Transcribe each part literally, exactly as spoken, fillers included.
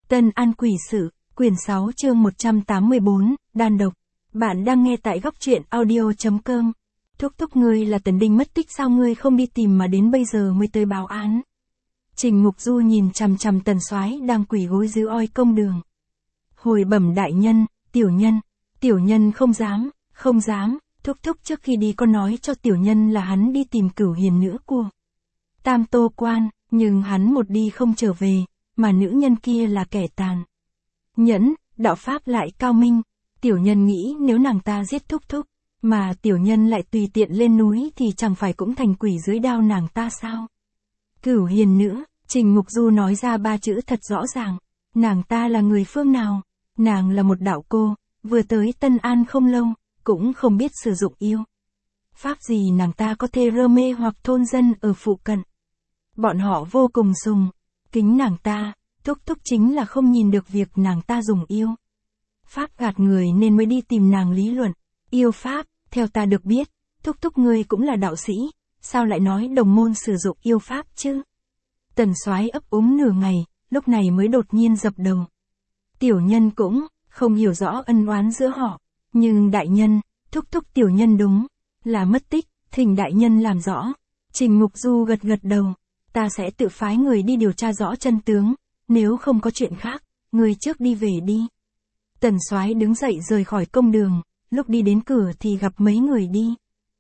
Tân An Quỷ Sự, quyển sáu chương một trăm tám mươi bốn, Đan Độc. Bạn đang nghe tại góc truyện audio.com. Thúc thúc ngươi là Tần Đinh mất tích sao ngươi không đi tìm mà đến bây giờ mới tới báo án. Trình Mục Du nhìn chằm chằm Tần Soái đang quỳ gối dưới oi công đường. Hồi bẩm đại nhân, tiểu nhân, tiểu nhân không dám, không dám, thúc thúc trước khi đi có nói cho tiểu nhân là hắn đi tìm Cửu Hiền nữ của Tam Tô Quan, nhưng hắn một đi không trở về, mà nữ nhân kia là kẻ tàn nhẫn, đạo pháp lại cao minh. Tiểu nhân nghĩ nếu nàng ta giết thúc thúc, mà tiểu nhân lại tùy tiện lên núi thì chẳng phải cũng thành quỷ dưới đao nàng ta sao? Cửu Hiền nữ, Trình Mục Du nói ra ba chữ thật rõ ràng. Nàng ta là người phương nào? Nàng là một đạo cô, vừa tới Tân An không lâu, cũng không biết sử dụng yêu pháp gì, nàng ta có thể rơ mê hoặc thôn dân ở phụ cận. Bọn họ vô cùng sùng kính nàng ta, thúc thúc chính là không nhìn được việc nàng ta dùng yêu pháp gạt người nên mới đi tìm nàng lý luận. Yêu pháp, theo ta được biết, thúc thúc ngươi cũng là đạo sĩ, sao lại nói đồng môn sử dụng yêu pháp chứ? Tần Soái ấp úng nửa ngày, lúc này mới đột nhiên dập đầu. Tiểu nhân cũng không hiểu rõ ân oán giữa họ, nhưng đại nhân, thúc thúc tiểu nhân đúng là mất tích, thỉnh đại nhân làm rõ. Trình Mục Du gật gật đầu, ta sẽ tự phái người đi điều tra rõ chân tướng, nếu không có chuyện khác, người trước đi về đi. Tần Soái đứng dậy rời khỏi công đường, lúc đi đến cửa thì gặp mấy người đi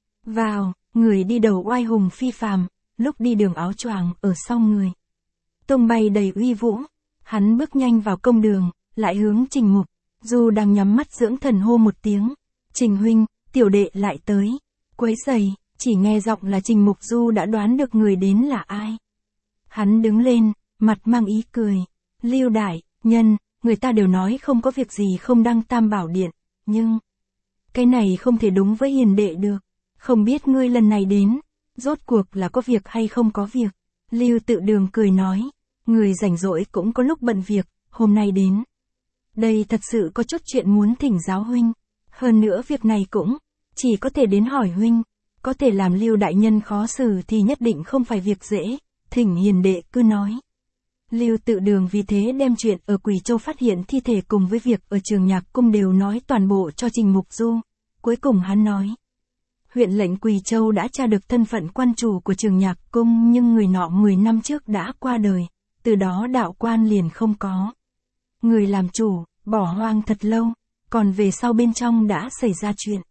vào, người đi đầu oai hùng phi phàm, lúc đi đường áo choàng ở sau người tung bay đầy uy vũ. Hắn bước nhanh vào công đường, lại hướng Trình Mục Du đang nhắm mắt dưỡng thần hô một tiếng. Trình huynh, tiểu đệ lại tới. Quấy rầy, chỉ nghe giọng là Trình Mục Du đã đoán được người đến là ai. Hắn đứng lên, mặt mang ý cười. Lưu đại nhân, người ta đều nói không có việc gì không đăng Tam Bảo Điện, nhưng cái này không thể đúng với hiền đệ được. Không biết ngươi lần này đến, rốt cuộc là có việc hay không có việc. Lưu Tự Đường cười nói, người rảnh rỗi cũng có lúc bận việc, hôm nay đến đây thật sự có chút chuyện muốn thỉnh giáo huynh. Hơn nữa việc này cũng chỉ có thể đến hỏi huynh, có thể làm Lưu đại nhân khó xử thì nhất định không phải việc dễ, thỉnh hiền đệ cứ nói. Lưu Tự Đường vì thế đem chuyện ở Quỷ Châu phát hiện thi thể cùng với việc ở Trường Nhạc Cung đều nói toàn bộ cho Trình Mục Du. Cuối cùng hắn nói, huyện lệnh Quỷ Châu đã tra được thân phận quan chủ của Trường Nhạc Cung, nhưng người nọ mười năm trước đã qua đời, từ đó đạo quan liền không có người làm chủ, bỏ hoang thật lâu, còn về sau bên trong đã xảy ra chuyện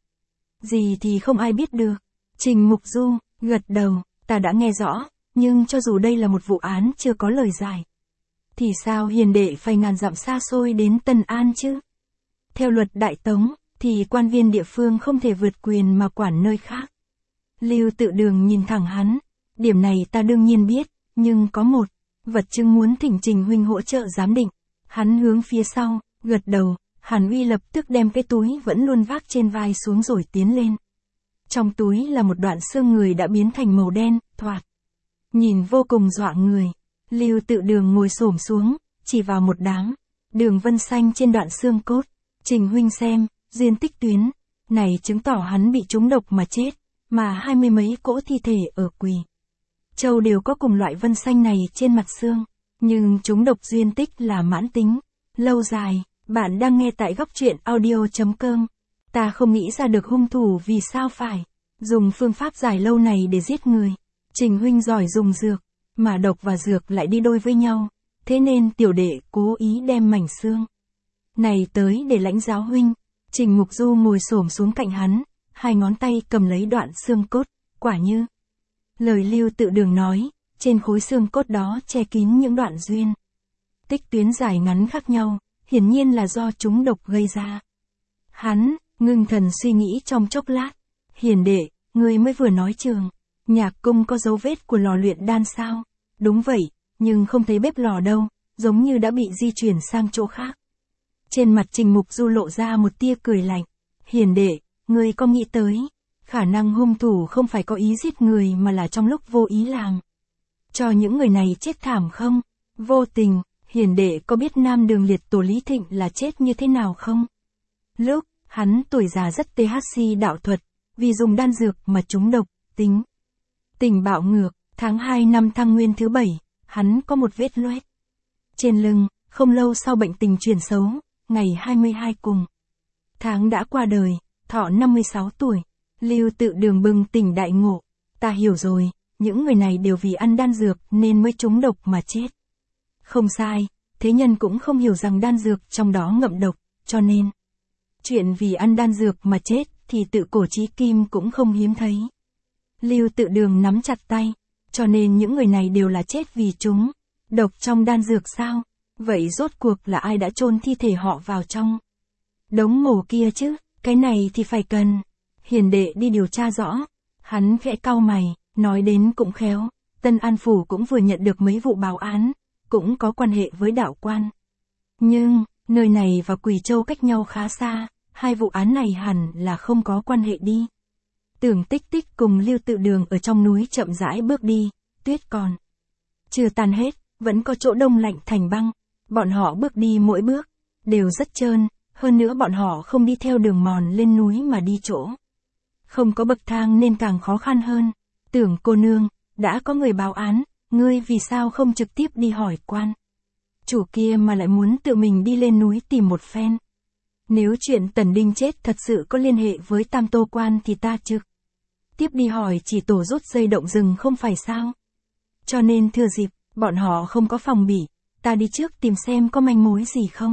gì thì không ai biết được. Trình Mục Du gật đầu, ta đã nghe rõ, nhưng cho dù đây là một vụ án chưa có lời giải, thì sao hiền đệ phải ngàn dặm xa xôi đến Tân An chứ? Theo luật Đại Tống, thì quan viên địa phương không thể vượt quyền mà quản nơi khác. Lưu Tự Đường nhìn thẳng hắn, điểm này ta đương nhiên biết, nhưng có một vật chứng muốn thỉnh Trình huynh hỗ trợ giám định. Hắn hướng phía sau, gật đầu, Hàn Uy lập tức đem cái túi vẫn luôn vác trên vai xuống rồi tiến lên. Trong túi là một đoạn xương người đã biến thành màu đen, thoạt nhìn vô cùng dọa người. Lưu Tự Đường ngồi xổm xuống, chỉ vào một đám đường vân xanh trên đoạn xương cốt. Trình huynh xem, duyên tích tuyến này chứng tỏ hắn bị trúng độc mà chết, mà hai mươi mấy cỗ thi thể ở Quỷ Châu đều có cùng loại vân xanh này trên mặt xương, nhưng trúng độc duyên tích là mãn tính, lâu dài. Bạn đang nghe tại góc truyện audio.com. Ta không nghĩ ra được hung thủ vì sao phải dùng phương pháp dài lâu này để giết người. Trình huynh giỏi dùng dược, mà độc và dược lại đi đôi với nhau, thế nên tiểu đệ cố ý đem mảnh xương này tới để lãnh giáo huynh. Trình Mục Du ngồi xổm xuống cạnh hắn, hai ngón tay cầm lấy đoạn xương cốt, quả như lời Lưu Tự Đường nói, trên khối xương cốt đó che kín những đoạn duyên tích tuyến dài ngắn khác nhau, hiển nhiên là do chúng độc gây ra. Hắn ngưng thần suy nghĩ trong chốc lát, hiền đệ, ngươi mới vừa nói Trường Nhạc Cung có dấu vết của lò luyện đan sao? Đúng vậy, nhưng không thấy bếp lò đâu, giống như đã bị di chuyển sang chỗ khác. Trên mặt Trình Mục Du lộ ra một tia cười lạnh. Hiền đệ, ngươi có nghĩ tới khả năng hung thủ không phải có ý giết người mà là trong lúc vô ý làm cho những người này chết thảm không? Vô tình, hiền đệ có biết Nam Đường Liệt Tổ Lý Thịnh là chết như thế nào không? Lúc hắn tuổi già rất tê hát xê đạo thuật, vì dùng đan dược mà trúng độc, tính tình bạo ngược. Tháng hai năm Thăng Nguyên thứ bảy, hắn có một vết loét trên lưng, không lâu sau bệnh tình chuyển xấu, ngày hai mươi hai cùng tháng đã qua đời, thọ năm mươi sáu tuổi. Lưu Tự Đường bừng tỉnh đại ngộ, ta hiểu rồi, những người này đều vì ăn đan dược nên mới trúng độc mà chết. Không sai, thế nhân cũng không hiểu rằng đan dược trong đó ngậm độc, cho nên chuyện vì ăn đan dược mà chết thì tự cổ chí kim cũng không hiếm thấy. Lưu Tự Đường nắm chặt tay, cho nên những người này đều là chết vì chúng độc trong đan dược sao? Vậy rốt cuộc là ai đã chôn thi thể họ vào trong đống mồ kia chứ? Cái này thì phải cần Hiền đệ đi điều tra rõ. Hắn khẽ cau mày, nói đến cũng khéo, Tân An Phủ cũng vừa nhận được mấy vụ báo án, cũng có quan hệ với đạo quan. Nhưng, nơi này và Quỳ Châu cách nhau khá xa, hai vụ án này hẳn là không có quan hệ đi. Tưởng Tích Tích cùng Lưu Tự Đường ở trong núi chậm rãi bước đi, tuyết còn chưa tan hết, vẫn có chỗ đông lạnh thành băng. Bọn họ bước đi mỗi bước đều rất trơn, hơn nữa bọn họ không đi theo đường mòn lên núi mà đi chỗ không có bậc thang nên càng khó khăn hơn. Tưởng cô nương, đã có người báo án, ngươi vì sao không trực tiếp đi hỏi quan chủ kia mà lại muốn tự mình đi lên núi tìm một phen? Nếu chuyện Tần Đinh chết thật sự có liên hệ với Tam Tô Quan thì ta trực tiếp đi hỏi chỉ tổ rút dây động rừng không phải sao? Cho nên thừa dịp bọn họ không có phòng bị, ta đi trước tìm xem có manh mối gì không.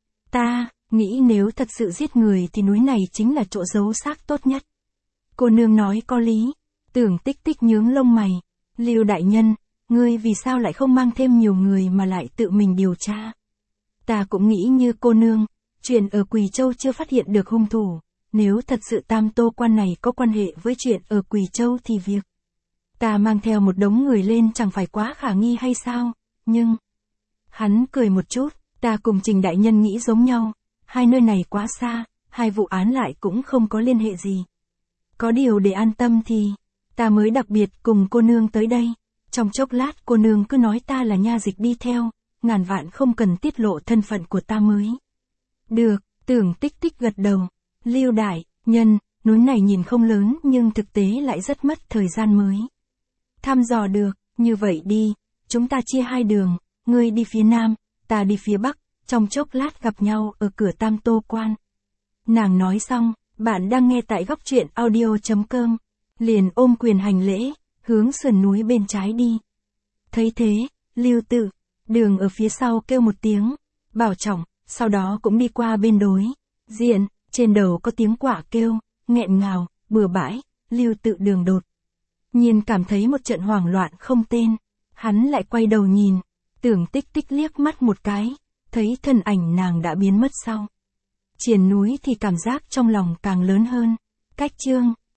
Ta nghĩ nếu thật sự giết người thì núi này chính là chỗ giấu xác tốt nhất. Cô nương nói có lý. Tưởng Tích Tích nhướng lông mày. Lưu đại nhân, ngươi vì sao lại không mang thêm nhiều người mà lại tự mình điều tra? Ta cũng nghĩ như cô nương, chuyện ở Quỳ Châu chưa phát hiện được hung thủ. Nếu thật sự Tam Tô Quan này có quan hệ với chuyện ở Quỳ Châu thì việc ta mang theo một đống người lên chẳng phải quá khả nghi hay sao? Nhưng hắn cười một chút, ta cùng Trình đại nhân nghĩ giống nhau, hai nơi này quá xa, hai vụ án lại cũng không có liên hệ gì. Có điều để an tâm thì ta mới đặc biệt cùng cô nương tới đây. Trong chốc lát cô nương cứ nói ta là nha dịch đi theo, ngàn vạn không cần tiết lộ thân phận của ta mới được. Tưởng Tích Tích gật đầu. Lưu đại nhân, núi này nhìn không lớn nhưng thực tế lại rất mất thời gian mới thăm dò được. Như vậy đi, chúng ta chia hai đường, ngươi đi phía nam, ta đi phía bắc, trong chốc lát gặp nhau ở cửa Tam Tô Quan. Nàng nói xong, bạn đang nghe tại góc truyện audio chấm com, liền ôm quyền hành lễ, hướng sườn núi bên trái đi. Thấy thế, Lưu Tự Đường ở phía sau kêu một tiếng bảo trọng, sau đó cũng đi qua bên đối diện. Trên đầu có tiếng quạ kêu nghẹn ngào, bừa bãi. Lưu Tự Đường đột nhiên cảm thấy một trận hoảng loạn không tên. Hắn lại quay đầu nhìn, Tưởng Tích Tích liếc mắt một cái, thấy thân ảnh nàng đã biến mất sau triền núi thì cảm giác trong lòng càng lớn hơn. Cách chương